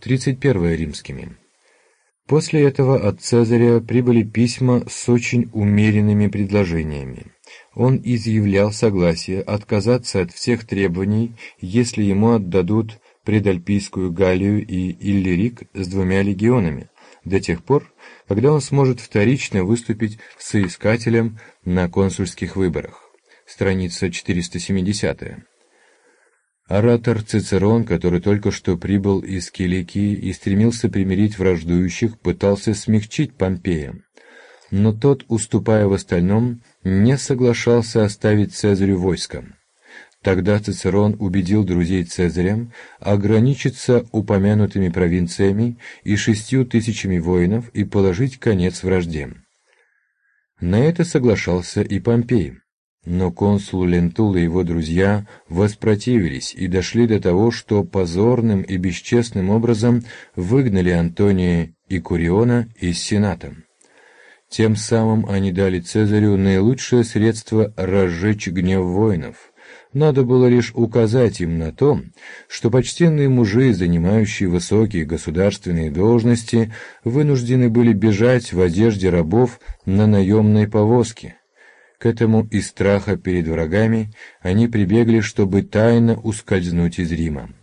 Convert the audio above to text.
31 римскими. После этого от Цезаря прибыли письма с очень умеренными предложениями. Он изъявлял согласие отказаться от всех требований, если ему отдадут Предальпийскую Галлию и Иллирик с 2 легионами, до тех пор, когда он сможет вторично выступить соискателем на консульских выборах. Страница 470. Оратор Цицерон, который только что прибыл из Киликии и стремился примирить враждующих, пытался смягчить Помпея. Но тот, уступая в остальном, не соглашался оставить Цезарю войско. Тогда Цицерон убедил друзей Цезаря ограничиться упомянутыми провинциями и 6000 воинов и положить конец вражде. На это соглашался и Помпей. Но консул Лентул и его друзья воспротивились и дошли до того, что позорным и бесчестным образом выгнали Антония и Куриона из Сената. Тем самым они дали Цезарю наилучшее средство разжечь гнев воинов. Надо было лишь указать им на то, что почтенные мужи, занимающие высокие государственные должности, вынуждены были бежать в одежде рабов на наемной повозке. К этому из страха перед врагами они прибегли, чтобы тайно ускользнуть из Рима.